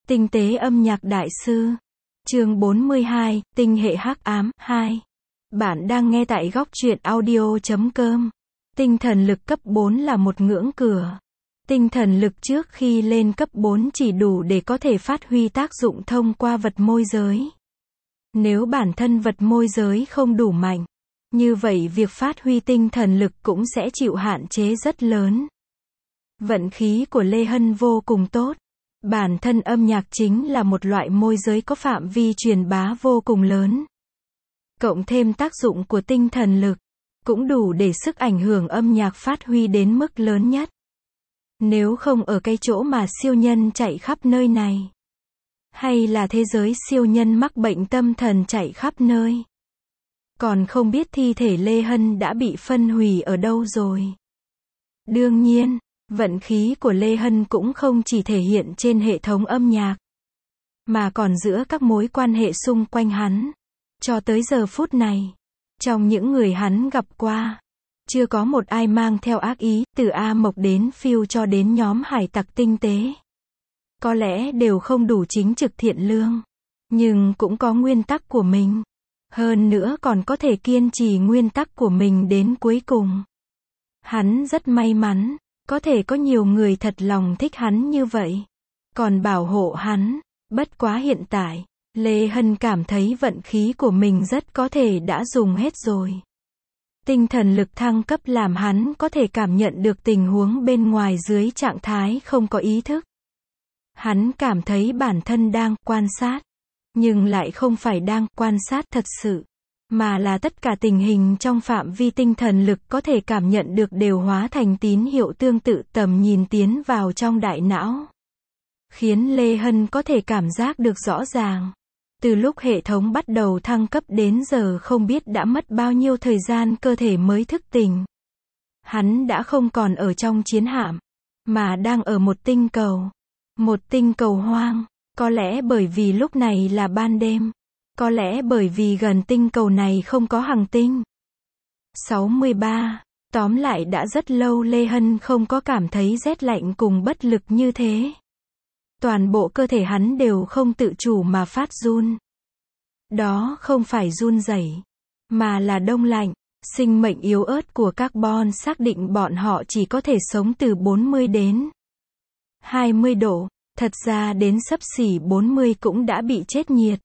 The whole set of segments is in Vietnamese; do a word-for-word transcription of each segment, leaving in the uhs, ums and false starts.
Tinh tế âm nhạc đại sư. Chương bốn mươi hai, tinh hệ hắc ám, hai. Bạn đang nghe tại góc truyện audio chấm com. Tinh thần lực cấp bốn là một ngưỡng cửa. Tinh thần lực trước khi lên cấp bốn chỉ đủ để có thể phát huy tác dụng thông qua vật môi giới. Nếu bản thân vật môi giới không đủ mạnh, như vậy việc phát huy tinh thần lực cũng sẽ chịu hạn chế rất lớn. Vận khí của Lê Hân vô cùng tốt. Bản thân âm nhạc chính là một loại môi giới có phạm vi truyền bá vô cùng lớn. Cộng thêm tác dụng của tinh thần lực, cũng đủ để sức ảnh hưởng âm nhạc phát huy đến mức lớn nhất. Nếu không ở cái chỗ mà siêu nhân chạy khắp nơi này, hay là thế giới siêu nhân mắc bệnh tâm thần chạy khắp nơi, còn không biết thi thể Lê Hân đã bị phân hủy ở đâu rồi. Đương nhiên, vận khí của Lê Hân cũng không chỉ thể hiện trên hệ thống âm nhạc, mà còn giữa các mối quan hệ xung quanh hắn. Cho tới giờ phút này, trong những người hắn gặp qua, chưa có một ai mang theo ác ý, từ A Mộc đến Phiêu cho đến nhóm hải tặc tinh tế. Có lẽ đều không đủ chính trực thiện lương, nhưng cũng có nguyên tắc của mình. Hơn nữa còn có thể kiên trì nguyên tắc của mình đến cuối cùng. Hắn rất may mắn, có thể có nhiều người thật lòng thích hắn như vậy, còn bảo hộ hắn. Bất quá hiện tại, Lê Hân cảm thấy vận khí của mình rất có thể đã dùng hết rồi. Tinh thần lực thăng cấp làm hắn có thể cảm nhận được tình huống bên ngoài dưới trạng thái không có ý thức. Hắn cảm thấy bản thân đang quan sát, nhưng lại không phải đang quan sát thật sự, mà là tất cả tình hình trong phạm vi tinh thần lực có thể cảm nhận được đều hóa thành tín hiệu tương tự tầm nhìn tiến vào trong đại não. Khiến Lê Hân có thể cảm giác được rõ ràng. Từ lúc hệ thống bắt đầu thăng cấp đến giờ không biết đã mất bao nhiêu thời gian cơ thể mới thức tỉnh. Hắn đã không còn ở trong chiến hạm, mà đang ở một tinh cầu. Một tinh cầu hoang, có lẽ bởi vì lúc này là ban đêm. Có lẽ bởi vì gần tinh cầu này không có hành tinh. sáu mươi ba. Tóm lại đã rất lâu Lê Hân không có cảm thấy rét lạnh cùng bất lực như thế. Toàn bộ cơ thể hắn đều không tự chủ mà phát run. Đó không phải run rẩy, mà là đông lạnh. Sinh mệnh yếu ớt của carbon xác định bọn họ chỉ có thể sống từ bốn mươi đến hai mươi độ. Thật ra đến xấp xỉ bốn mươi cũng đã bị chết nhiệt.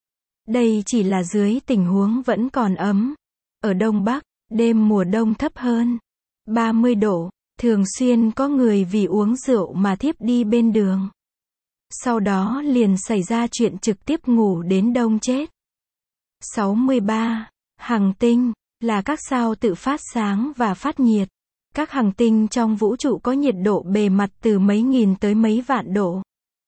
Đây chỉ là dưới tình huống vẫn còn ấm. Ở Đông Bắc, đêm mùa đông thấp hơn ba mươi độ, thường xuyên có người vì uống rượu mà thiếp đi bên đường. Sau đó liền xảy ra chuyện trực tiếp ngủ đến đông chết. sáu mươi ba. Hành tinh là các sao tự phát sáng và phát nhiệt. Các hành tinh trong vũ trụ có nhiệt độ bề mặt từ mấy nghìn tới mấy vạn độ.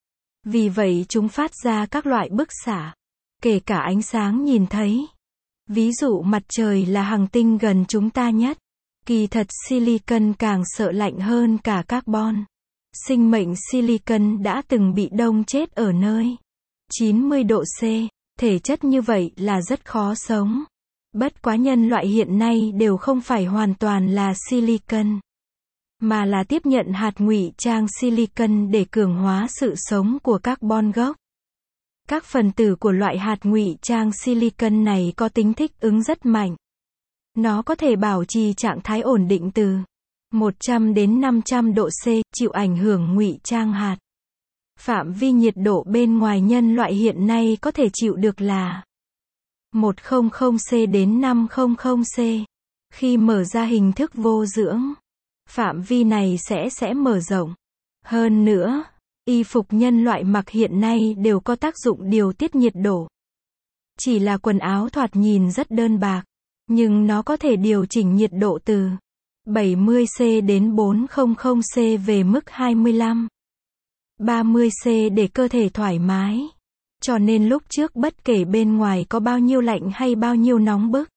Vì vậy chúng phát ra các loại bức xạ, kể cả ánh sáng nhìn thấy. Ví dụ mặt trời là hành tinh gần chúng ta nhất. Kỳ thật silicon càng sợ lạnh hơn cả carbon. Sinh mệnh silicon đã từng bị đông chết ở nơi chín mươi độ C. Thể chất như vậy là rất khó sống. Bất quá nhân loại hiện nay đều không phải hoàn toàn là silicon, mà là tiếp nhận hạt ngụy trang silicon để cường hóa sự sống của carbon gốc. Các phần tử của loại hạt ngụy trang silicon này có tính thích ứng rất mạnh. Nó có thể bảo trì trạng thái ổn định từ một trăm đến năm trăm độ C, chịu ảnh hưởng ngụy trang hạt. Phạm vi nhiệt độ bên ngoài nhân loại hiện nay có thể chịu được là một trăm C đến năm trăm C. Khi mở ra hình thức vô dưỡng, phạm vi này sẽ sẽ mở rộng. Hơn nữa, y phục nhân loại mặc hiện nay đều có tác dụng điều tiết nhiệt độ. Chỉ là quần áo thoạt nhìn rất đơn bạc, nhưng nó có thể điều chỉnh nhiệt độ từ bảy mươi C đến bốn trăm C về mức hai mươi lăm, ba mươi C để cơ thể thoải mái. Cho nên lúc trước bất kể bên ngoài có bao nhiêu lạnh hay bao nhiêu nóng bức,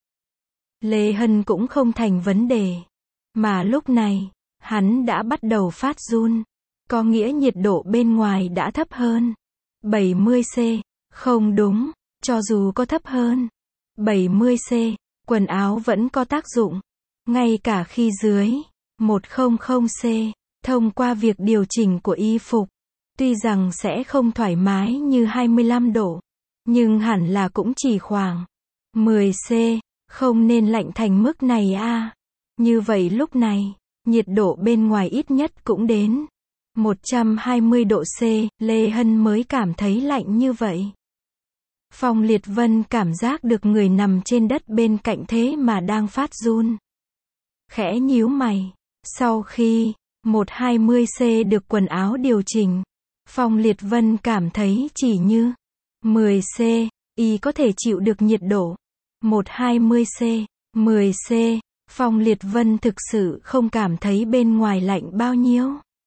Lê Hân cũng không thành vấn đề. Mà lúc này, hắn đã bắt đầu phát run. Có nghĩa nhiệt độ bên ngoài đã thấp hơn bảy mươi C. Không đúng, cho dù có thấp hơn bảy mươi C, quần áo vẫn có tác dụng. Ngay cả khi dưới một trăm C, thông qua việc điều chỉnh của y phục, Tuy rằng sẽ không thoải mái như hai mươi lăm độ, nhưng hẳn là cũng chỉ khoảng mười C, không nên lạnh thành mức này a. Như vậy lúc này, nhiệt độ bên ngoài ít nhất cũng đến một trăm hai mươi độ C, Lê Hân mới cảm thấy lạnh như vậy. Phong Liệt Vân cảm giác được người nằm trên đất bên cạnh thế mà đang phát run. Khẽ nhíu mày. Sau khi một trăm hai mươi C được quần áo điều chỉnh, Phong Liệt Vân cảm thấy chỉ như mười C, y có thể chịu được nhiệt độ một trăm hai mươi C, mười C. Phong Liệt Vân thực sự không cảm thấy bên ngoài lạnh bao nhiêu.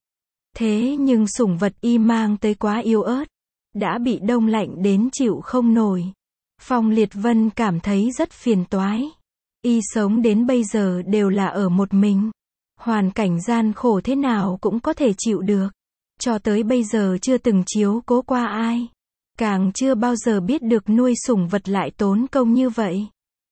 Thế nhưng sủng vật y mang tới quá yếu ớt, đã bị đông lạnh đến chịu không nổi. Phong Liệt Vân cảm thấy rất phiền toái. Y sống đến bây giờ đều là ở một mình. Hoàn cảnh gian khổ thế nào cũng có thể chịu được. Cho tới bây giờ chưa từng chiếu cố qua ai. Càng chưa bao giờ biết được nuôi sủng vật lại tốn công như vậy.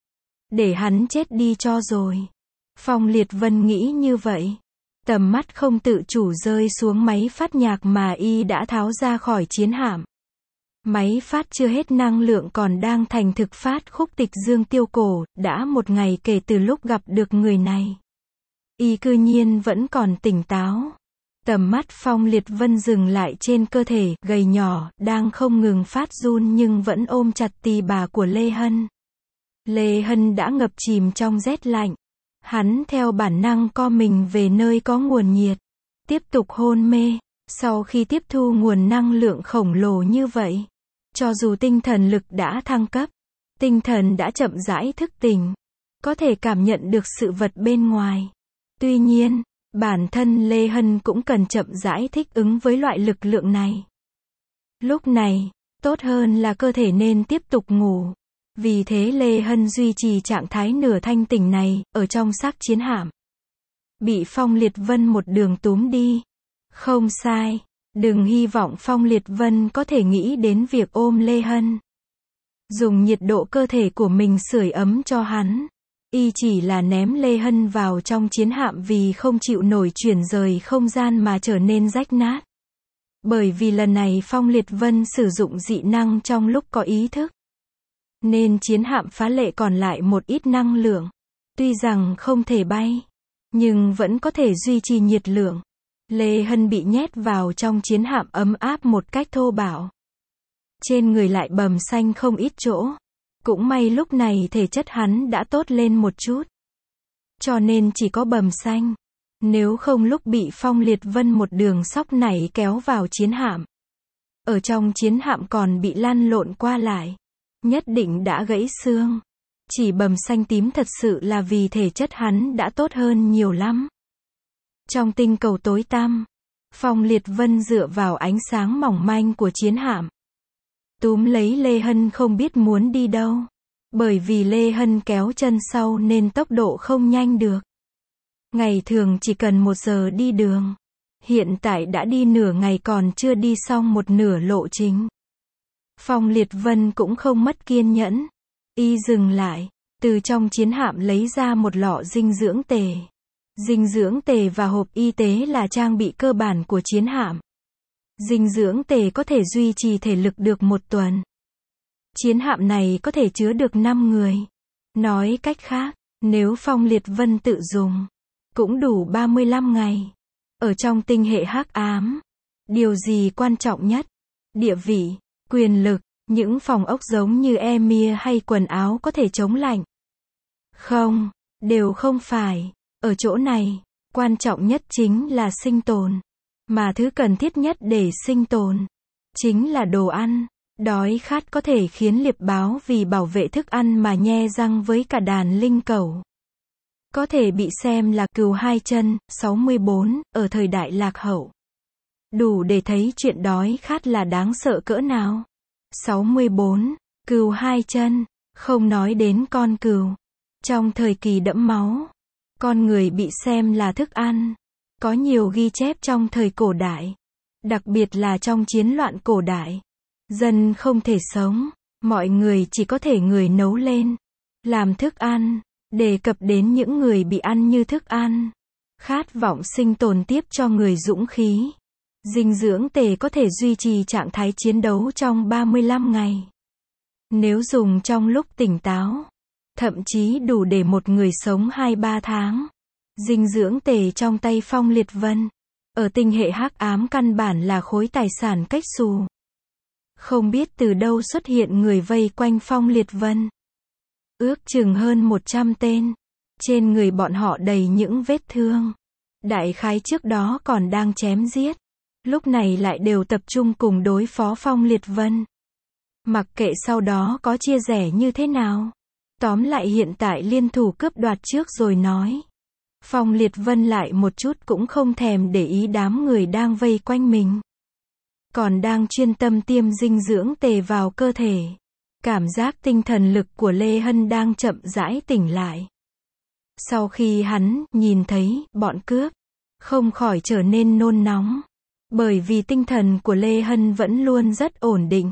Để hắn chết đi cho rồi. Phong Liệt Vân nghĩ như vậy. Tầm mắt không tự chủ rơi xuống máy phát nhạc mà y đã tháo ra khỏi chiến hạm. Máy phát chưa hết năng lượng còn đang thành thực phát khúc tịch Dương Tiêu Cổ, đã một ngày kể từ lúc gặp được người này. Y cư nhiên vẫn còn tỉnh táo. Tầm mắt Phong Liệt Vân dừng lại trên cơ thể, gầy nhỏ, đang không ngừng phát run nhưng vẫn ôm chặt tì bà của Lê Hân. Lê Hân đã ngập chìm trong rét lạnh. Hắn theo bản năng co mình về nơi có nguồn nhiệt. Tiếp tục hôn mê. Sau khi tiếp thu nguồn năng lượng khổng lồ như vậy, cho dù tinh thần lực đã thăng cấp, tinh thần đã chậm rãi thức tỉnh, có thể cảm nhận được sự vật bên ngoài. Tuy nhiên, bản thân Lê Hân cũng cần chậm rãi thích ứng với loại lực lượng này. Lúc này, tốt hơn là cơ thể nên tiếp tục ngủ. Vì thế Lê Hân duy trì trạng thái nửa thanh tỉnh này, ở trong xác chiến hạm. Bị Phong Liệt Vân một đường túm đi. Không sai, đừng hy vọng Phong Liệt Vân có thể nghĩ đến việc ôm Lê Hân. Dùng nhiệt độ cơ thể của mình sưởi ấm cho hắn. Y chỉ là ném Lê Hân vào trong chiến hạm vì không chịu nổi chuyển rời không gian mà trở nên rách nát. Bởi vì lần này Phong Liệt Vân sử dụng dị năng trong lúc có ý thức. Nên chiến hạm phá lệ còn lại một ít năng lượng. Tuy rằng không thể bay, nhưng vẫn có thể duy trì nhiệt lượng. Lê Hân bị nhét vào trong chiến hạm ấm áp một cách thô bạo. Trên người lại bầm xanh không ít chỗ. Cũng may lúc này thể chất hắn đã tốt lên một chút. Cho nên chỉ có bầm xanh. Nếu không lúc bị Phong Liệt Vân một đường sóc nảy kéo vào chiến hạm. Ở trong chiến hạm còn bị lăn lộn qua lại. Nhất định đã gãy xương. Chỉ bầm xanh tím thật sự là vì thể chất hắn đã tốt hơn nhiều lắm. Trong tinh cầu tối tăm, Phong Liệt Vân dựa vào ánh sáng mỏng manh của chiến hạm. Túm lấy Lê Hân không biết muốn đi đâu. Bởi vì Lê Hân kéo chân sau nên tốc độ không nhanh được. Ngày thường chỉ cần một giờ đi đường. Hiện tại đã đi nửa ngày còn chưa đi xong một nửa lộ trình. Phong Liệt Vân cũng không mất kiên nhẫn. Y dừng lại, từ trong chiến hạm lấy ra một lọ dinh dưỡng tề. Dinh dưỡng tề và hộp y tế là trang bị cơ bản của chiến hạm. Dinh dưỡng tề có thể duy trì thể lực được một tuần. Chiến hạm này có thể chứa được năm người. Nói cách khác, nếu Phong Liệt Vân tự dùng, cũng đủ ba mươi lăm ngày. Ở trong tinh hệ hắc ám, điều gì quan trọng nhất? Địa vị, quyền lực, những phòng ốc giống như Emir hay quần áo có thể chống lạnh. Không, đều không phải. Ở chỗ này, quan trọng nhất chính là sinh tồn. Mà thứ cần thiết nhất để sinh tồn, chính là đồ ăn. Đói khát có thể khiến liệp báo vì bảo vệ thức ăn mà nhe răng với cả đàn linh cẩu. Có thể bị xem là cừu hai chân, sáu mươi bốn, ở thời đại lạc hậu. Đủ để thấy chuyện đói khát là đáng sợ cỡ nào. sáu mươi bốn, cừu hai chân, không nói đến con cừu. Trong thời kỳ đẫm máu, con người bị xem là thức ăn. Có nhiều ghi chép trong thời cổ đại. Đặc biệt là trong chiến loạn cổ đại. Dân không thể sống, mọi người chỉ có thể người nấu lên, làm thức ăn, đề cập đến những người bị ăn như thức ăn. Khát vọng sinh tồn tiếp cho người dũng khí. Dinh dưỡng tề có thể duy trì trạng thái chiến đấu trong ba mươi lăm ngày. Nếu dùng trong lúc tỉnh táo, thậm chí đủ để một người sống hai ba tháng. Dinh dưỡng tề trong tay Phong Liệt Vân, ở tinh hệ hắc ám căn bản là khối tài sản cách xù. Không biết từ đâu xuất hiện người vây quanh Phong Liệt Vân. Ước chừng hơn một trăm tên. Trên người bọn họ đầy những vết thương. Đại khái trước đó còn đang chém giết. Lúc này lại đều tập trung cùng đối phó Phong Liệt Vân. Mặc kệ sau đó có chia rẽ như thế nào. Tóm lại hiện tại liên thủ cướp đoạt trước rồi nói. Phong Liệt Vân lại một chút cũng không thèm để ý đám người đang vây quanh mình. Còn đang chuyên tâm tiêm dinh dưỡng tề vào cơ thể. Cảm giác tinh thần lực của Lê Hân đang chậm rãi tỉnh lại. Sau khi hắn nhìn thấy bọn cướp, không khỏi trở nên nôn nóng. Bởi vì tinh thần của Lê Hân vẫn luôn rất ổn định.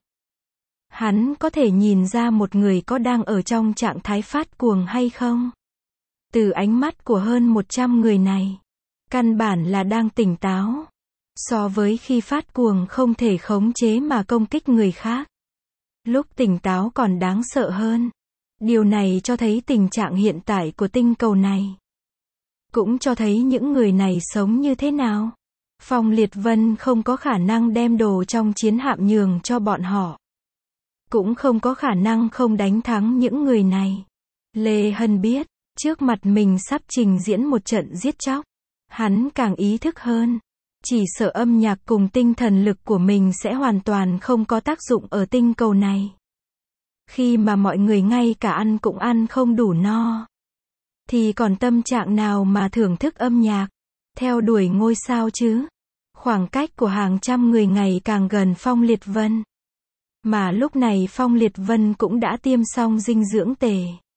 Hắn có thể nhìn ra một người có đang ở trong trạng thái phát cuồng hay không. Từ ánh mắt của hơn một trăm người này, căn bản là đang tỉnh táo. So với khi phát cuồng không thể khống chế mà công kích người khác. Lúc tỉnh táo còn đáng sợ hơn. Điều này cho thấy tình trạng hiện tại của tinh cầu này. Cũng cho thấy những người này sống như thế nào. Phong Liệt Vân không có khả năng đem đồ trong chiến hạm nhường cho bọn họ. Cũng không có khả năng không đánh thắng những người này. Lê Hân biết, trước mặt mình sắp trình diễn một trận giết chóc. Hắn càng ý thức hơn. Chỉ sợ âm nhạc cùng tinh thần lực của mình sẽ hoàn toàn không có tác dụng ở tinh cầu này. Khi mà mọi người ngay cả ăn cũng ăn không đủ no. Thì còn tâm trạng nào mà thưởng thức âm nhạc, theo đuổi ngôi sao chứ? Khoảng cách của hàng trăm người ngày càng gần Phong Liệt Vân. Mà lúc này Phong Liệt Vân cũng đã tiêm xong dinh dưỡng tề.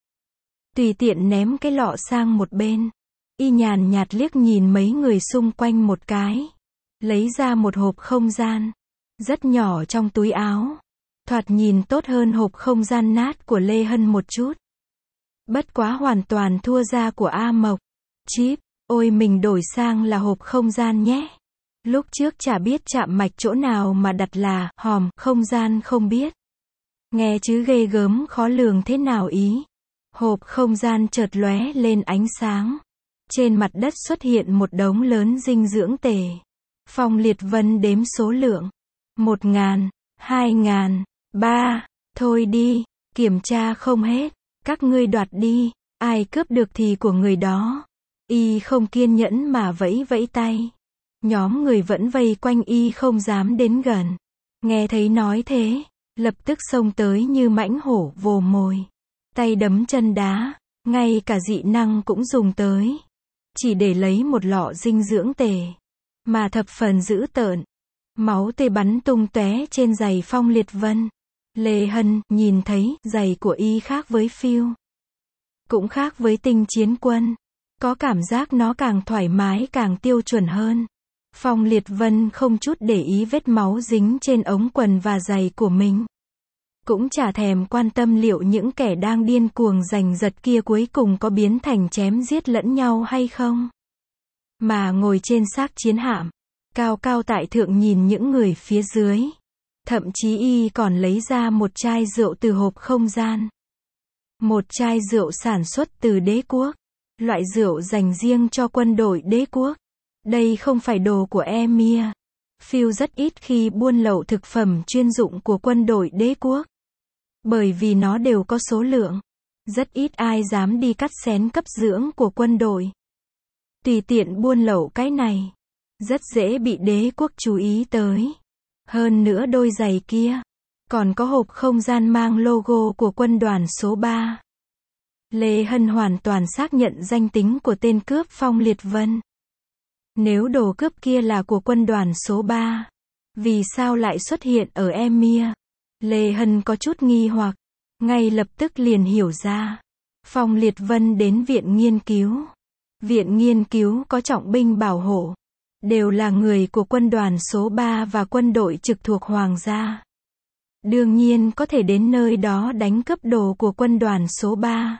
Tùy tiện ném cái lọ sang một bên. Y nhàn nhạt liếc nhìn mấy người xung quanh một cái. Lấy ra một hộp không gian. Rất nhỏ trong túi áo. Thoạt nhìn tốt hơn hộp không gian nát của Lê Hân một chút. Bất quá hoàn toàn thua ra của A Mộc. Chip, ôi mình đổi sang là hộp không gian nhé. Lúc trước chả biết chạm mạch chỗ nào mà đặt là hòm không gian không biết. Nghe chứ ghê gớm khó lường thế nào ý. Hộp không gian chợt lóe lên ánh sáng. Trên mặt đất xuất hiện một đống lớn dinh dưỡng tề. Phong Liệt Vân đếm số lượng. Một ngàn, hai ngàn, ba, thôi đi, kiểm tra không hết. Các ngươi đoạt đi, ai cướp được thì của người đó. Y không kiên nhẫn mà vẫy vẫy tay. Nhóm người vẫn vây quanh y không dám đến gần. Nghe thấy nói thế, lập tức xông tới như mãnh hổ vồ mồi. Tay đấm chân đá, ngay cả dị năng cũng dùng tới. Chỉ để lấy một lọ dinh dưỡng tề. Mà thập phần dữ tợn. Máu tươi bắn tung tóe trên giày Phong Liệt Vân. Lê Hân nhìn thấy giày của y khác với phiêu. Cũng khác với tinh chiến quân. Có cảm giác nó càng thoải mái càng tiêu chuẩn hơn. Phong Liệt Vân không chút để ý vết máu dính trên ống quần và giày của mình. Cũng chả thèm quan tâm liệu những kẻ đang điên cuồng giành giật kia cuối cùng có biến thành chém giết lẫn nhau hay không. Mà ngồi trên xác chiến hạm, cao cao tại thượng nhìn những người phía dưới. Thậm chí y còn lấy ra một chai rượu từ hộp không gian. Một chai rượu sản xuất từ đế quốc. Loại rượu dành riêng cho quân đội đế quốc. Đây không phải đồ của Emir. Phil rất ít khi buôn lậu thực phẩm chuyên dụng của quân đội đế quốc. Bởi vì nó đều có số lượng. Rất ít ai dám đi cắt xén cấp dưỡng của quân đội. Tùy tiện buôn lậu cái này. Rất dễ bị đế quốc chú ý tới. Hơn nữa đôi giày kia. Còn có hộp không gian mang logo của quân đoàn số ba. Lê Hân hoàn toàn xác nhận danh tính của tên cướp Phong Liệt Vân. Nếu đồ cướp kia là của quân đoàn số ba, vì sao lại xuất hiện ở Emir? Lê Hân có chút nghi hoặc, ngay lập tức liền hiểu ra. Phong Liệt Vân đến viện nghiên cứu. Viện nghiên cứu có trọng binh bảo hộ. Đều là người của quân đoàn số ba và quân đội trực thuộc Hoàng gia. Đương nhiên có thể đến nơi đó đánh cướp đồ của quân đoàn số ba.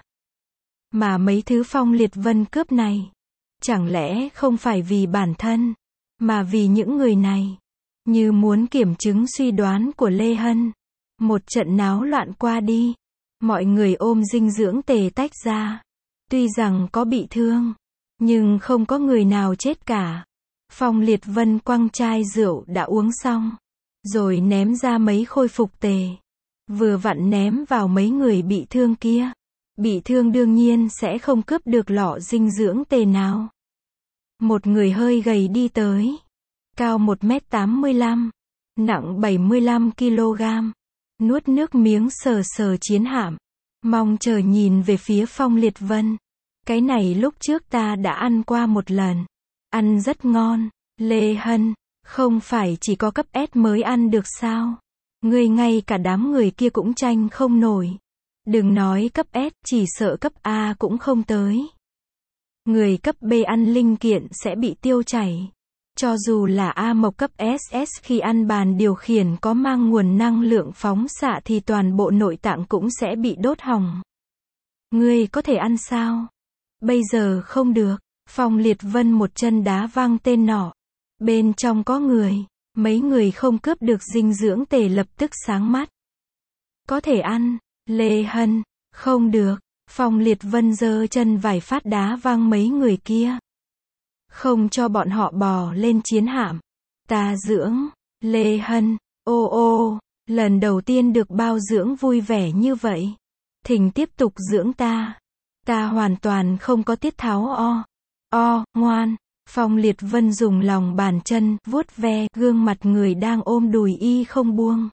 Mà mấy thứ Phong Liệt Vân cướp này, chẳng lẽ không phải vì bản thân, mà vì những người này. Như muốn kiểm chứng suy đoán của Lê Hân. Một trận náo loạn qua đi. Mọi người ôm dinh dưỡng tề tách ra. Tuy rằng có bị thương, nhưng không có người nào chết cả. Phong Liệt Vân quăng chai rượu đã uống xong, rồi ném ra mấy khôi phục tề. Vừa vặn ném vào mấy người bị thương kia. Bị thương đương nhiên sẽ không cướp được lọ dinh dưỡng tề nào. Một người hơi gầy đi tới. Cao một mét tám mươi lăm, nặng bảy mươi lăm ki lô gam. Nuốt nước miếng sờ sờ chiến hạm. Mong chờ nhìn về phía Phong Liệt Vân. Cái này lúc trước ta đã ăn qua một lần. Ăn rất ngon. Lê Hân, không phải chỉ có cấp S mới ăn được sao? Ngươi ngay cả đám người kia cũng tranh không nổi. Đừng nói cấp S, chỉ sợ cấp A cũng không tới. Người cấp B ăn linh kiện sẽ bị tiêu chảy. Cho dù là A Mộc cấp ét ét khi ăn bàn điều khiển có mang nguồn năng lượng phóng xạ thì toàn bộ nội tạng cũng sẽ bị đốt hỏng. Ngươi có thể ăn sao? Bây giờ không được. Phong Liệt Vân một chân đá văng tên nọ. Bên trong có người. Mấy người không cướp được dinh dưỡng tề lập tức sáng mắt. Có thể ăn. Lê Hân, không được. Phong Liệt Vân giơ chân vài phát đá văng mấy người kia. Không cho bọn họ bò lên chiến hạm. Ta dưỡng. Lê Hân, ô ô, lần đầu tiên được bao dưỡng vui vẻ như vậy. Thỉnh tiếp tục dưỡng ta. Ta hoàn toàn không có tiết tháo o. O, ngoan. Phong Liệt Vân dùng lòng bàn chân, vuốt ve, gương mặt người đang ôm đùi y không buông.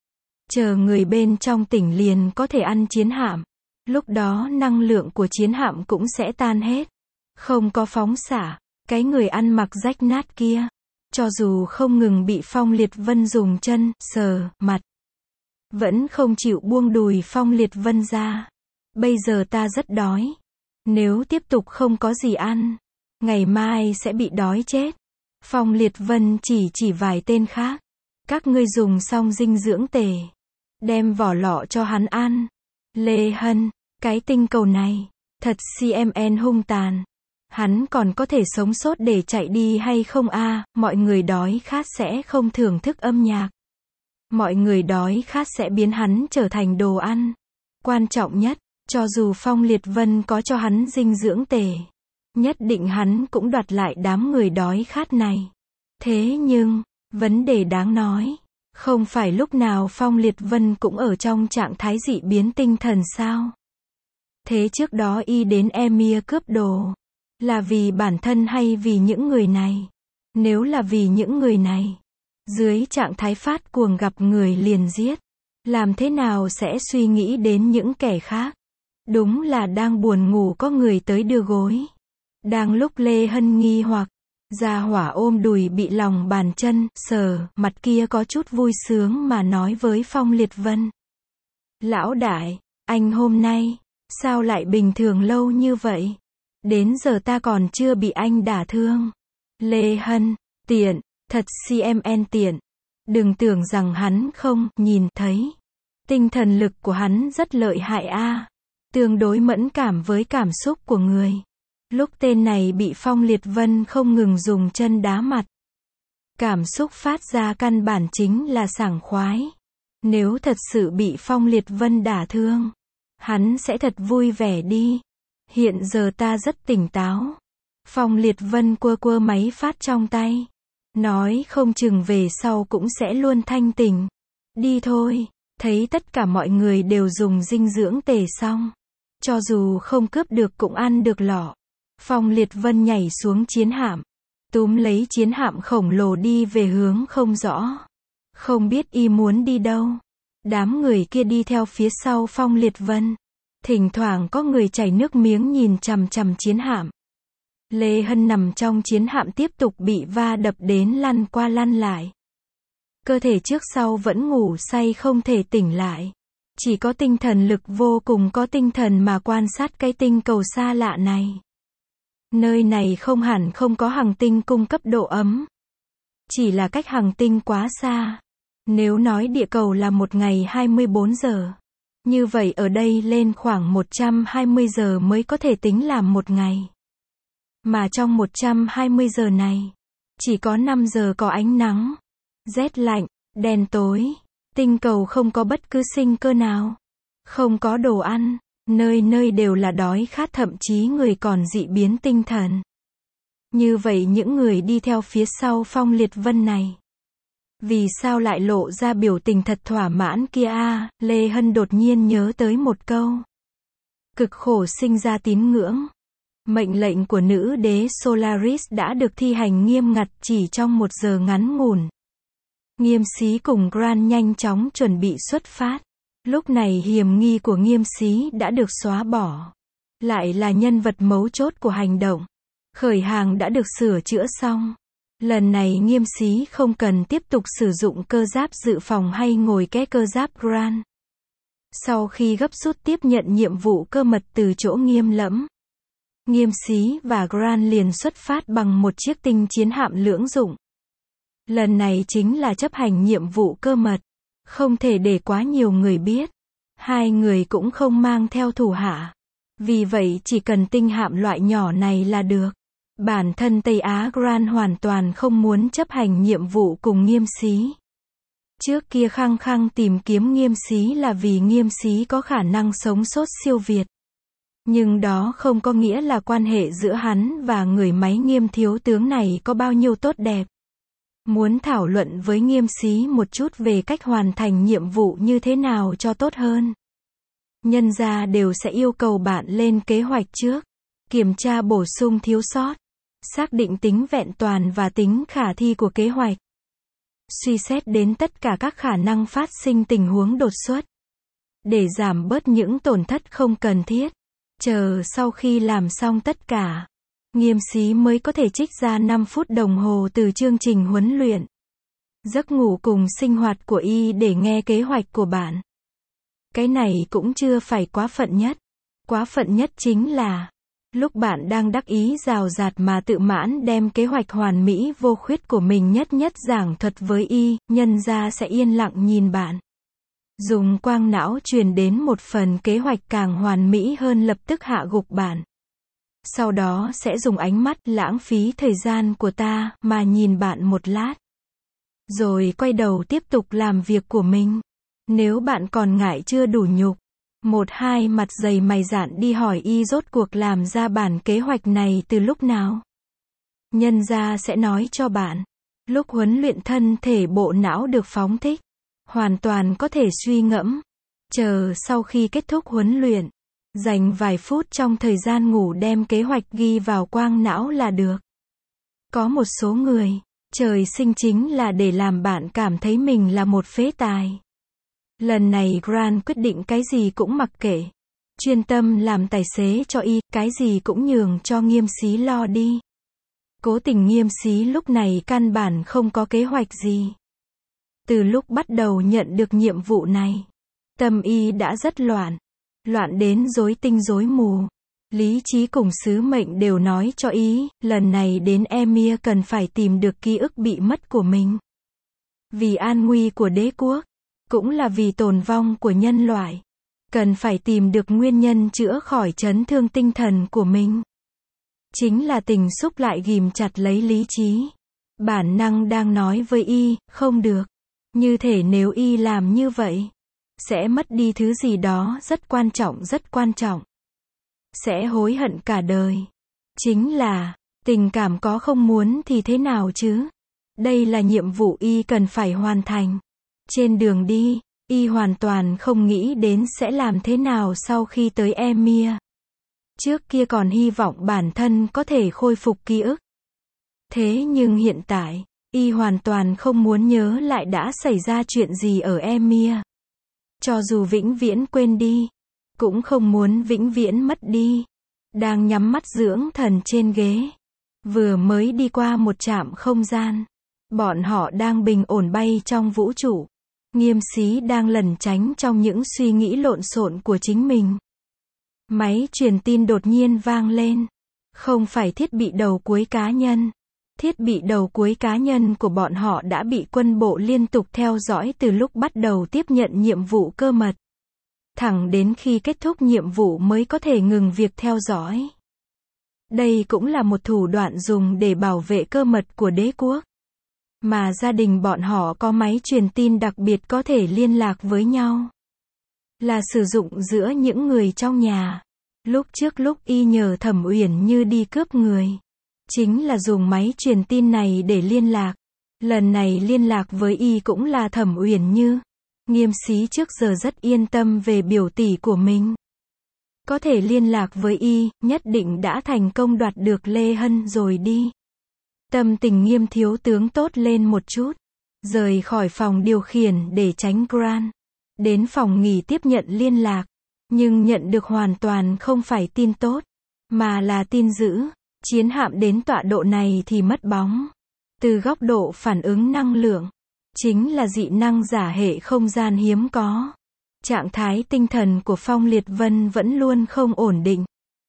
Chờ người bên trong tỉnh liền có thể ăn chiến hạm. Lúc đó năng lượng của chiến hạm cũng sẽ tan hết. Không có phóng xạ. Cái người ăn mặc rách nát kia. Cho dù không ngừng bị Phong Liệt Vân dùng chân, sờ, mặt. Vẫn không chịu buông đùi Phong Liệt Vân ra. Bây giờ ta rất đói. Nếu tiếp tục không có gì ăn, ngày mai sẽ bị đói chết. Phong Liệt Vân chỉ chỉ vài tên khác. Các ngươi dùng xong dinh dưỡng tề. Đem vỏ lọ cho hắn ăn. Lê Hân, cái tinh cầu này, thật xê em en hung tàn. Hắn còn có thể sống sót để chạy đi hay không a? À, mọi người đói khát sẽ không thưởng thức âm nhạc. Mọi người đói khát sẽ biến hắn trở thành đồ ăn. Quan trọng nhất, cho dù Phong Liệt Vân có cho hắn dinh dưỡng tề, nhất định hắn cũng đoạt lại đám người đói khát này. Thế nhưng, vấn đề đáng nói, không phải lúc nào Phong Liệt Vân cũng ở trong trạng thái dị biến tinh thần sao? Thế trước đó y đến Emir cướp đồ, là vì bản thân hay vì những người này? Nếu là vì những người này, dưới trạng thái phát cuồng gặp người liền giết, làm thế nào sẽ suy nghĩ đến những kẻ khác? Đúng là đang buồn ngủ có người tới đưa gối. Đang lúc Lê Hân nghi hoặc, gia hỏa ôm đùi bị lòng bàn chân, sờ, mặt kia có chút vui sướng mà nói với Phong Liệt Vân. Lão đại, anh hôm nay, sao lại bình thường lâu như vậy? Đến giờ ta còn chưa bị anh đả thương. Lê Hân, tiện, thật xê em en tiện. Đừng tưởng rằng hắn không nhìn thấy. Tinh thần lực của hắn rất lợi hại a, à. Tương đối mẫn cảm với cảm xúc của người. Lúc tên này bị Phong Liệt Vân không ngừng dùng chân đá mặt. Cảm xúc phát ra căn bản chính là sảng khoái. Nếu thật sự bị Phong Liệt Vân đả thương, hắn sẽ thật vui vẻ đi. Hiện giờ ta rất tỉnh táo. Phong Liệt Vân quơ quơ máy phát trong tay. Nói không chừng về sau cũng sẽ luôn thanh tỉnh. Đi thôi. Thấy tất cả mọi người đều dùng dinh dưỡng tề xong. Cho dù không cướp được cũng ăn được lọ. Phong Liệt Vân nhảy xuống chiến hạm. Túm lấy chiến hạm khổng lồ đi về hướng không rõ. Không biết y muốn đi đâu. Đám người kia đi theo phía sau Phong Liệt Vân. Thỉnh thoảng có người chảy nước miếng nhìn chằm chằm chiến hạm. Lê Hân nằm trong chiến hạm tiếp tục bị va đập đến lăn qua lăn lại. Cơ thể trước sau vẫn ngủ say không thể tỉnh lại. Chỉ có tinh thần lực vô cùng có tinh thần mà quan sát cái tinh cầu xa lạ này. Nơi này không hẳn không có hành tinh cung cấp độ ấm. Chỉ là cách hành tinh quá xa. Nếu nói địa cầu là một ngày hai mươi bốn giờ. Như vậy ở đây lên khoảng một trăm hai mươi giờ mới có thể tính làm một ngày. Mà trong một trăm hai mươi giờ này, chỉ có năm giờ có ánh nắng. rét lạnh, đen tối, tinh cầu không có bất cứ sinh cơ nào, không có đồ ăn, nơi nơi đều là đói khát, thậm chí người còn dị biến tinh thần. Như vậy những người đi theo phía sau Phong Liệt Vân này, vì sao lại lộ ra biểu tình thật thỏa mãn kia a? À, Lê Hân đột nhiên nhớ tới một câu. Cực khổ sinh ra tín ngưỡng. Mệnh lệnh của nữ đế Solaris đã được thi hành nghiêm ngặt chỉ trong một giờ ngắn ngủn. Nghiêm Xí cùng Grant nhanh chóng chuẩn bị xuất phát. Lúc này hiểm nghi của Nghiêm Xí đã được xóa bỏ. Lại là nhân vật mấu chốt của hành động. Khởi hàng đã được sửa chữa xong. Lần này Nghiêm Xí không cần tiếp tục sử dụng cơ giáp dự phòng hay ngồi ké cơ giáp Grant. Sau khi gấp rút tiếp nhận nhiệm vụ cơ mật từ chỗ Nghiêm Lẫm, Nghiêm Xí và Grant liền xuất phát bằng một chiếc tinh chiến hạm lưỡng dụng. Lần này chính là chấp hành nhiệm vụ cơ mật, không thể để quá nhiều người biết. Hai người cũng không mang theo thủ hạ. Vì vậy chỉ cần tinh hạm loại nhỏ này là được. Bản thân Tây Á Grant hoàn toàn không muốn chấp hành nhiệm vụ cùng Nghiêm Xí. Trước kia khăng khăng tìm kiếm Nghiêm Xí là vì Nghiêm Xí có khả năng sống sót siêu việt. Nhưng đó không có nghĩa là quan hệ giữa hắn và người máy Nghiêm thiếu tướng này có bao nhiêu tốt đẹp. Muốn thảo luận với Nghiêm Xí một chút về cách hoàn thành nhiệm vụ như thế nào cho tốt hơn. Nhân ra đều sẽ yêu cầu bạn lên kế hoạch trước, kiểm tra bổ sung thiếu sót, xác định tính vẹn toàn và tính khả thi của kế hoạch. Suy xét đến tất cả các khả năng phát sinh tình huống đột xuất. Để giảm bớt những tổn thất không cần thiết. Chờ sau khi làm xong tất cả, Nghiêm Xí mới có thể trích ra năm phút đồng hồ từ chương trình huấn luyện, giấc ngủ cùng sinh hoạt của y để nghe kế hoạch của bạn. Cái này cũng chưa phải quá phận nhất. Quá phận nhất chính là, lúc bạn đang đắc ý rào rạt mà tự mãn đem kế hoạch hoàn mỹ vô khuyết của mình nhất nhất giảng thuật với y, nhân ra sẽ yên lặng nhìn bạn. Dùng quang não truyền đến một phần kế hoạch càng hoàn mỹ hơn lập tức hạ gục bạn. Sau đó sẽ dùng ánh mắt lãng phí thời gian của ta mà nhìn bạn một lát. Rồi quay đầu tiếp tục làm việc của mình. Nếu bạn còn ngại chưa đủ nhục, một hai mặt dày mày dạn đi hỏi y rốt cuộc làm ra bản kế hoạch này từ lúc nào. Nhân ra sẽ nói cho bạn. Lúc huấn luyện thân thể bộ não được phóng thích, hoàn toàn có thể suy ngẫm. Chờ sau khi kết thúc huấn luyện, dành vài phút trong thời gian ngủ đem kế hoạch ghi vào quang não là được. Có một số người, trời sinh chính là để làm bạn cảm thấy mình là một phế tài. Lần này Grant quyết định cái gì cũng mặc kệ. Chuyên tâm làm tài xế cho y, cái gì cũng nhường cho Nghiêm Xí lo đi. Cố tình Nghiêm Xí lúc này căn bản không có kế hoạch gì. Từ lúc bắt đầu nhận được nhiệm vụ này, tâm y đã rất loạn. Loạn đến rối tinh rối mù. Lý trí cùng sứ mệnh đều nói cho y, lần này đến Emir cần phải tìm được ký ức bị mất của mình. Vì an nguy của đế quốc, cũng là vì tồn vong của nhân loại. Cần phải tìm được nguyên nhân chữa khỏi chấn thương tinh thần của mình. Chính là tình xúc lại ghìm chặt lấy lý trí. Bản năng đang nói với y, không được. Như thể nếu y làm như vậy, sẽ mất đi thứ gì đó rất quan trọng rất quan trọng. Sẽ hối hận cả đời. Chính là, tình cảm có không muốn thì thế nào chứ? Đây là nhiệm vụ y cần phải hoàn thành. Trên đường đi, y hoàn toàn không nghĩ đến sẽ làm thế nào sau khi tới Emir. Trước kia còn hy vọng bản thân có thể khôi phục ký ức. Thế nhưng hiện tại, y hoàn toàn không muốn nhớ lại đã xảy ra chuyện gì ở Emir. Cho dù vĩnh viễn quên đi, cũng không muốn vĩnh viễn mất đi. Đang nhắm mắt dưỡng thần trên ghế. Vừa mới đi qua một trạm không gian. Bọn họ đang bình ổn bay trong vũ trụ. Nghiêm Xí đang lẩn tránh trong những suy nghĩ lộn xộn của chính mình. Máy truyền tin đột nhiên vang lên. Không phải thiết bị đầu cuối cá nhân. Thiết bị đầu cuối cá nhân của bọn họ đã bị quân bộ liên tục theo dõi từ lúc bắt đầu tiếp nhận nhiệm vụ cơ mật. Thẳng đến khi kết thúc nhiệm vụ mới có thể ngừng việc theo dõi. Đây cũng là một thủ đoạn dùng để bảo vệ cơ mật của đế quốc. mà gia đình bọn họ có máy truyền tin đặc biệt có thể liên lạc với nhau. Là sử dụng giữa những người trong nhà. Lúc trước lúc y nhờ Thẩm Uyển Như đi cướp người, chính là dùng máy truyền tin này để liên lạc. Lần này liên lạc với y cũng là Thẩm Uyển Như. Nghiêm Xí trước giờ rất yên tâm về biểu tỷ của mình. Có thể liên lạc với y, nhất định đã thành công đoạt được Lê Hân rồi đi. Tâm tình Nghiêm thiếu tướng tốt lên một chút. Rời khỏi phòng điều khiển để tránh Grant. Đến phòng nghỉ tiếp nhận liên lạc. Nhưng nhận được hoàn toàn không phải tin tốt, mà là tin dữ. Chiến hạm đến tọa độ này thì mất bóng. Từ góc độ phản ứng năng lượng, chính là dị năng giả hệ không gian hiếm có. Trạng thái tinh thần của Phong Liệt Vân vẫn luôn không ổn định.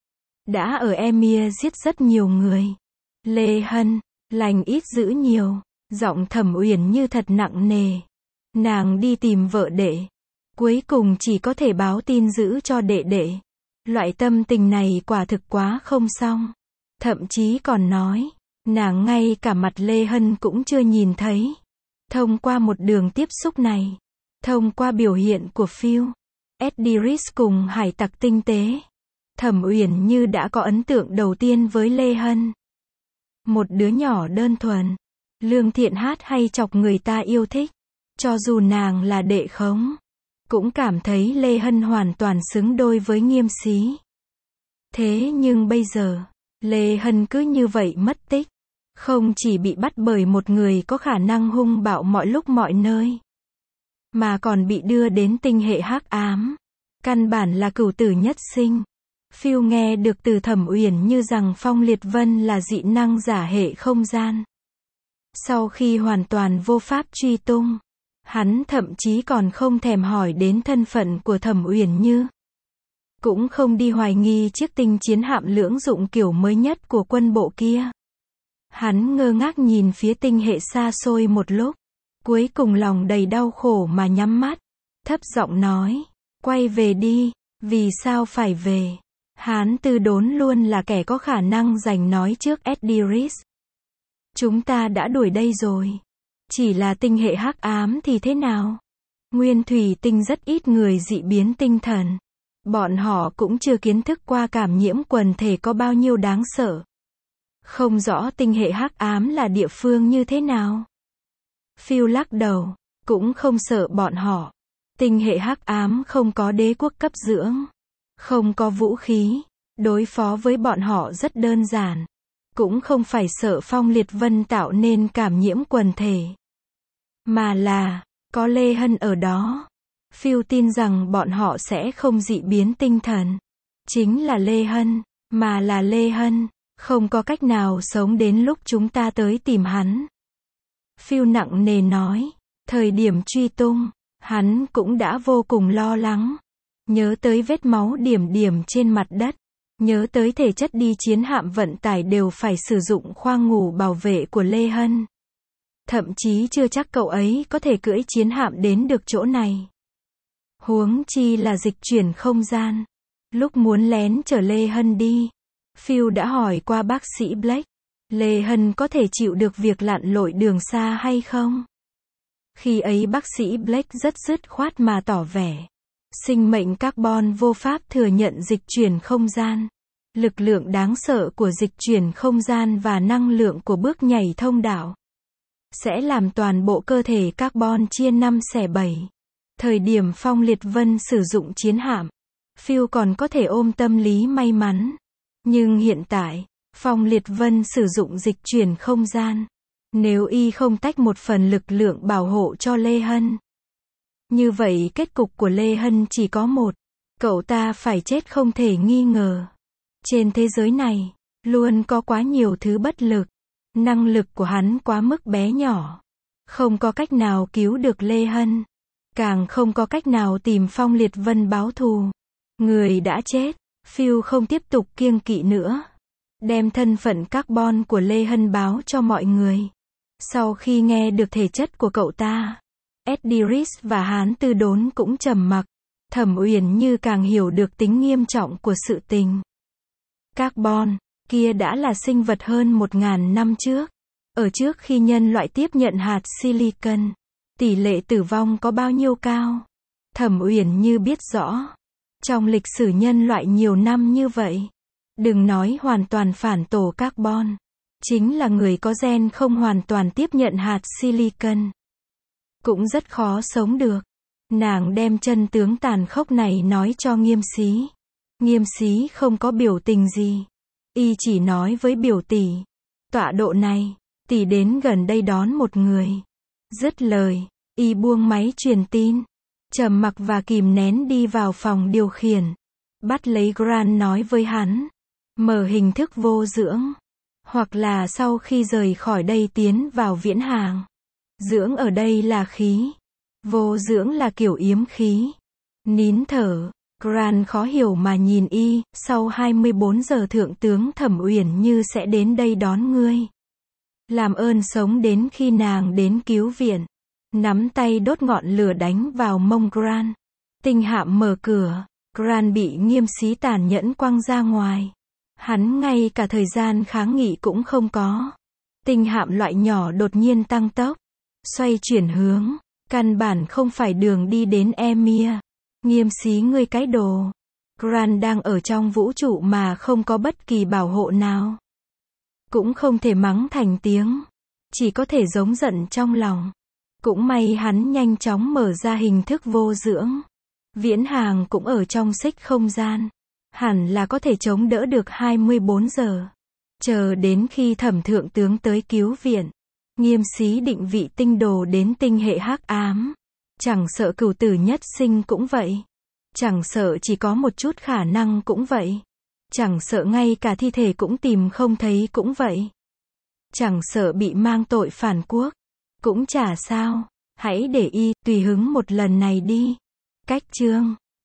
Đã ở Emir giết rất nhiều người. Lê Hân, lành ít dữ nhiều. Giọng Thẩm Uyển Như thật nặng nề. Nàng đi tìm vợ đệ. Cuối cùng chỉ có thể báo tin dữ cho đệ đệ. Loại tâm tình này quả thực quá không xong. Thậm chí còn nói, nàng ngay cả mặt Lê Hân cũng chưa nhìn thấy. Thông qua một đường tiếp xúc này, thông qua biểu hiện của Phil, Ediris cùng hải tặc tinh tế, Thẩm Uyển Như đã có ấn tượng đầu tiên với Lê Hân. Một đứa nhỏ đơn thuần, lương thiện, hát hay chọc người ta yêu thích. Cho dù nàng là đệ khống, cũng cảm thấy Lê Hân hoàn toàn xứng đôi với Nghiêm Xí. Thế nhưng bây giờ, Lê Hân cứ như vậy mất tích. Không chỉ bị bắt bởi một người có khả năng hung bạo mọi lúc mọi nơi, mà còn bị đưa đến tinh hệ hắc ám. Căn bản là cửu tử nhất sinh. Phil nghe được từ Thẩm Uyển Như rằng Phong Liệt Vân là dị năng giả hệ không gian. Sau khi hoàn toàn vô pháp truy tung, hắn thậm chí còn không thèm hỏi đến thân phận của Thẩm Uyển Như. Cũng không đi hoài nghi chiếc tinh chiến hạm lưỡng dụng kiểu mới nhất của quân bộ kia. Hắn ngơ ngác nhìn phía tinh hệ xa xôi một lúc. Cuối cùng lòng đầy đau khổ mà nhắm mắt. Thấp giọng nói, quay về đi. Vì sao phải về? Hán Tư Đốn luôn là kẻ có khả năng giành nói trước Ediris. Chúng ta đã đuổi đây rồi. Chỉ là tinh hệ hắc ám thì thế nào? Nguyên thủy tinh rất ít người dị biến tinh thần. Bọn họ cũng chưa kiến thức qua cảm nhiễm quần thể có bao nhiêu đáng sợ. Không rõ tinh hệ hắc ám là địa phương như thế nào. Phil lắc đầu, cũng không sợ bọn họ. Tinh hệ hắc ám không có đế quốc cấp dưỡng, không có vũ khí, đối phó với bọn họ rất đơn giản. Cũng không phải sợ Phong Liệt Vân tạo nên cảm nhiễm quần thể, mà là, có Lê Hân ở đó. Phil tin rằng bọn họ sẽ không dị biến tinh thần. Chính là Lê Hân, mà là Lê Hân, không có cách nào sống đến lúc chúng ta tới tìm hắn. Phil nặng nề nói, thời điểm truy tung, hắn cũng đã vô cùng lo lắng. Nhớ tới vết máu điểm điểm trên mặt đất. Nhớ tới thể chất đi chiến hạm vận tải đều phải sử dụng khoang ngủ bảo vệ của Lê Hân. Thậm chí chưa chắc cậu ấy có thể cưỡi chiến hạm đến được chỗ này. Huống chi là dịch chuyển không gian. Lúc muốn lén chở Lê Hân đi, Phil đã hỏi qua bác sĩ Blake, Lê Hân có thể chịu được việc lặn lội đường xa hay không? Khi ấy bác sĩ Blake rất dứt khoát mà tỏ vẻ, sinh mệnh carbon vô pháp thừa nhận dịch chuyển không gian. Lực lượng đáng sợ của dịch chuyển không gian và năng lượng của bước nhảy thông đạo sẽ làm toàn bộ cơ thể carbon chia năm xẻ bảy. Thời điểm Phong Liệt Vân sử dụng chiến hạm, Phil còn có thể ôm tâm lý may mắn. Nhưng hiện tại, Phong Liệt Vân sử dụng dịch chuyển không gian. Nếu y không tách một phần lực lượng bảo hộ cho Lê Hân, như vậy kết cục của Lê Hân chỉ có một. Cậu ta phải chết không thể nghi ngờ. Trên thế giới này, luôn có quá nhiều thứ bất lực. Năng lực của hắn quá mức bé nhỏ. Không có cách nào cứu được Lê Hân. Càng không có cách nào tìm Phong Liệt Vân báo thù. Người đã chết, Phil không tiếp tục kiêng kỵ nữa. Đem thân phận carbon của Lê Hân báo cho mọi người. Sau khi nghe được thể chất của cậu ta, Ediris và Hán Tư Đốn cũng trầm mặc. Thẩm Uyển Như càng hiểu được tính nghiêm trọng của sự tình. Carbon, kia đã là sinh vật hơn một ngàn năm trước. Ở trước khi nhân loại tiếp nhận hạt silicon, tỷ lệ tử vong có bao nhiêu cao? Thẩm Uyển Như biết rõ. Trong lịch sử nhân loại nhiều năm như vậy, đừng nói hoàn toàn phản tổ carbon, chính là người có gen không hoàn toàn tiếp nhận hạt silicon, cũng rất khó sống được. Nàng đem chân tướng tàn khốc này nói cho Nghiêm Xí. Nghiêm Xí không có biểu tình gì. Y chỉ nói với biểu tỷ, tọa độ này, tỷ đến gần đây đón một người. Dứt lời, Y buông máy truyền tin, trầm mặc và kìm nén đi vào phòng điều khiển. Bắt lấy Grant nói với hắn, mở hình thức vô dưỡng, hoặc là sau khi rời khỏi đây tiến vào viễn hàng. Dưỡng ở đây là khí, vô dưỡng là kiểu yếm khí. Nín thở, Grant khó hiểu mà nhìn Y, sau hai mươi bốn giờ thượng tướng Thẩm Uyển Như sẽ đến đây đón ngươi. Làm ơn sống đến khi nàng đến cứu viện. Nắm tay đốt ngọn lửa đánh vào mông Grant. Tinh hạm mở cửa, Grant bị Nghiêm Xí tàn nhẫn quăng ra ngoài. Hắn ngay cả thời gian kháng nghị cũng không có. Tinh hạm loại nhỏ đột nhiên tăng tốc, xoay chuyển hướng, căn bản không phải đường đi đến Emir. Nghiêm Xí ngươi cái đồ. Grant đang ở trong vũ trụ mà không có bất kỳ bảo hộ nào. Cũng không thể mắng thành tiếng, chỉ có thể giống giận trong lòng. Cũng may hắn nhanh chóng mở ra hình thức vô dưỡng. Viễn hàng cũng ở trong xích không gian. Hẳn là có thể chống đỡ được hai mươi bốn giờ. Chờ đến khi Thẩm thượng tướng tới cứu viện. Nghiêm Xí định vị tinh đồ đến tinh hệ hắc ám. Chẳng sợ cửu tử nhất sinh cũng vậy. Chẳng sợ chỉ có một chút khả năng cũng vậy. Chẳng sợ ngay cả thi thể cũng tìm không thấy cũng vậy. Chẳng sợ bị mang tội phản quốc. Cũng chả sao. Hãy để Y tùy hứng một lần này đi. Cách chương